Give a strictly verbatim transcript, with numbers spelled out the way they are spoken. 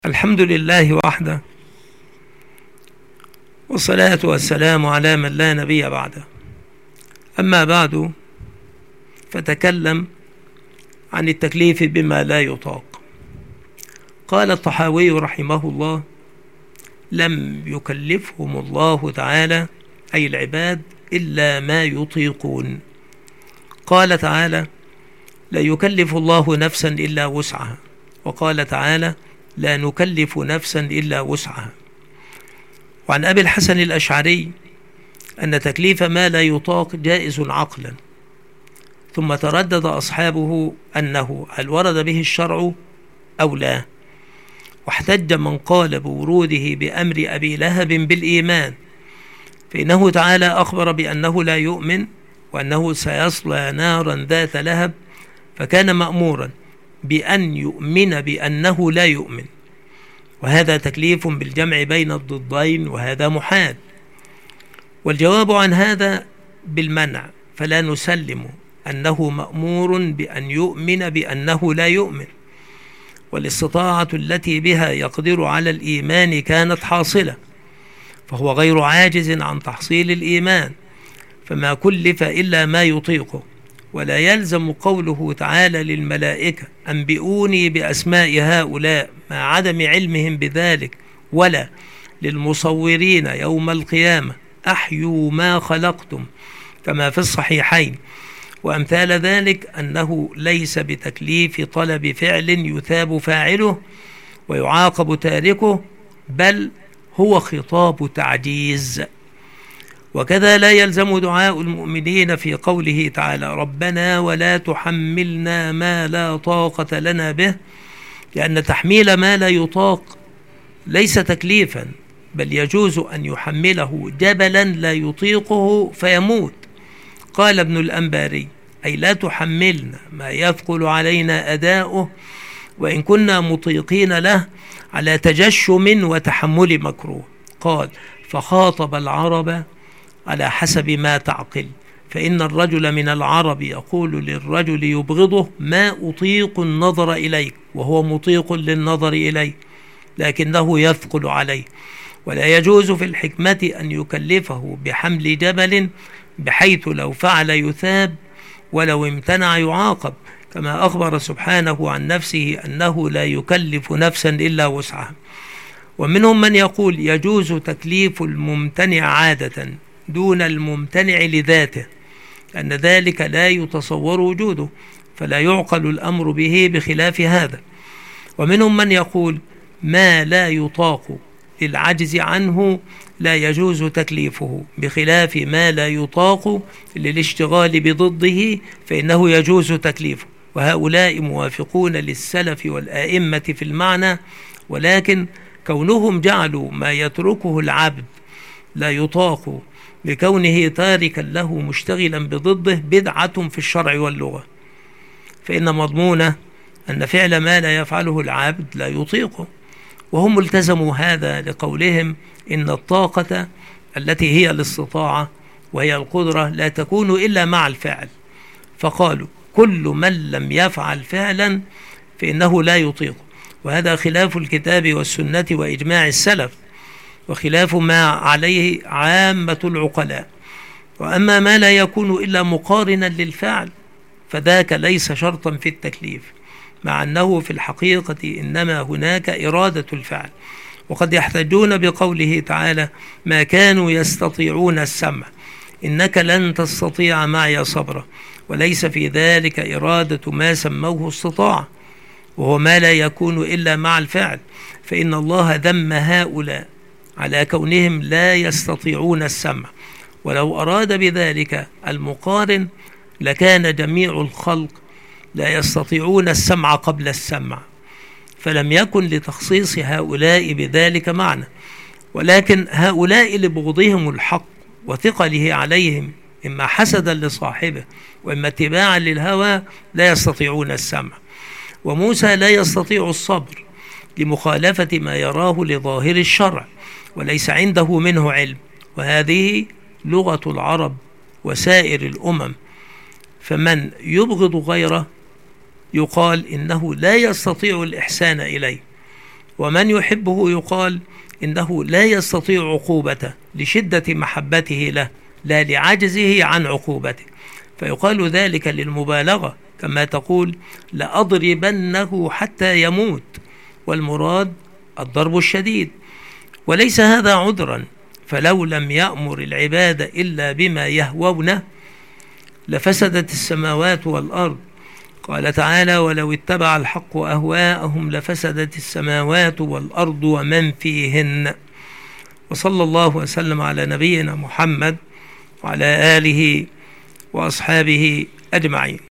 الحمد لله وحده، والصلاة والسلام على من لا نبي بعده. أما بعد، فتكلم عن التكليف بما لا يطاق. قال الطحاوي رحمه الله: لم يكلفهم الله تعالى أي العباد إلا ما يطيقون. قال تعالى: لا يكلف الله نفسا إلا وسعها. وقال تعالى: لا نكلف نفسا إلا وسعها. وعن أبي الحسن الأشعري أن تكليف ما لا يطاق جائز عقلا، ثم تردد أصحابه أنه هل ورد به الشرع أو لا، واحتج من قال بوروده بأمر أبي لهب بالإيمان، فإنه تعالى أخبر بأنه لا يؤمن وأنه سيصلى نارا ذات لهب، فكان مأمورا بأن يؤمن بأنه لا يؤمن، وهذا تكليف بالجمع بين الضدين، وهذا محال. والجواب عن هذا بالمنع، فلا نسلم أنه مأمور بأن يؤمن بأنه لا يؤمن، والاستطاعة التي بها يقدر على الإيمان كانت حاصلة، فهو غير عاجز عن تحصيل الإيمان، فما كلف إلا ما يطيقه. ولا يلزم قوله تعالى للملائكة: أنبئوني بأسماء هؤلاء، مع عدم علمهم بذلك، ولا للمصورين يوم القيامة: أحيوا ما خلقتم، كما في الصحيحين. وأمثال ذلك أنه ليس بتكليف طلب فعل يثاب فاعله ويعاقب تاركه، بل هو خطاب تعجيز. وكذا لا يلزم دعاء المؤمنين في قوله تعالى: ربنا ولا تحملنا ما لا طاقة لنا به، لأن تحميل ما لا يطاق ليس تكليفا، بل يجوز أن يحمله جبلا لا يطيقه فيموت. قال ابن الأنباري: أي لا تحملنا ما يثقل علينا أداؤه وإن كنا مطيقين له على تجشم وتحمل مكروه. قال: فخاطب العرب على حسب ما تعقل، فإن الرجل من العرب يقول للرجل يبغضه: ما أطيق النظر إليك، وهو مطيق للنظر إليه لكنه يثقل عليه. ولا يجوز في الحكمة أن يكلفه بحمل جبل، بحيث لو فعل يثاب ولو امتنع يعاقب، كما أخبر سبحانه عن نفسه أنه لا يكلف نفسا إلا وسعها. ومنهم من يقول يجوز تكليف الممتنع عادة دون الممتنع لذاته، أن ذلك لا يتصور وجوده، فلا يعقل الأمر به، بخلاف هذا. ومنهم من يقول ما لا يطاق للعجز عنه لا يجوز تكليفه، بخلاف ما لا يطاق للاشتغال بضده فإنه يجوز تكليفه. وهؤلاء موافقون للسلف والآئمة في المعنى، ولكن كونهم جعلوا ما يتركه العبد لا يطاق بكونه تاركا له مشتغلا بضده بدعة في الشرع واللغة، فإن مضمونه أن فعل ما لا يفعله العبد لا يطيقه. وهم التزموا هذا لقولهم إن الطاقة التي هي الاستطاعة وهي القدرة لا تكون إلا مع الفعل، فقالوا كل من لم يفعل فعلا فإنه لا يطيقه، وهذا خلاف الكتاب والسنة وإجماع السلف، وخلاف ما عليه عامة العقلاء. وأما ما لا يكون إلا مقارنا للفعل فذاك ليس شرطا في التكليف، مع أنه في الحقيقة إنما هناك إرادة الفعل. وقد يحتجون بقوله تعالى: ما كانوا يستطيعون السمع، إنك لن تستطيع معي صبرا، وليس في ذلك إرادة ما سموه استطاعة، وهو ما لا يكون إلا مع الفعل، فإن الله ذم هؤلاء على كونهم لا يستطيعون السمع، ولو أراد بذلك المقارن لكان جميع الخلق لا يستطيعون السمع قبل السمع، فلم يكن لتخصيص هؤلاء بذلك معنى. ولكن هؤلاء لبغضهم الحق وثقله عليهم، إما حسدا لصاحبه وإما اتباعا للهوى، لا يستطيعون السمع. وموسى لا يستطيع الصبر لمخالفة ما يراه لظاهر الشرع، وليس عنده منه علم، وهذه لغة العرب وسائر الأمم. فمن يبغض غيره يقال إنه لا يستطيع الإحسان إليه، ومن يحبه يقال إنه لا يستطيع عقوبته لشدة محبته له لا لعجزه عن عقوبته، فيقال ذلك للمبالغة، كما تقول لأضربنه حتى يموت، والمراد الضرب الشديد. وليس هذا عذرا، فلو لم يأمر العباد إلا بما يهوونه لفسدت السماوات والأرض. قال تعالى: ولو اتبع الحق أهواءهم لفسدت السماوات والأرض ومن فيهن. وصلى الله وسلم على نبينا محمد وعلى آله وأصحابه أجمعين.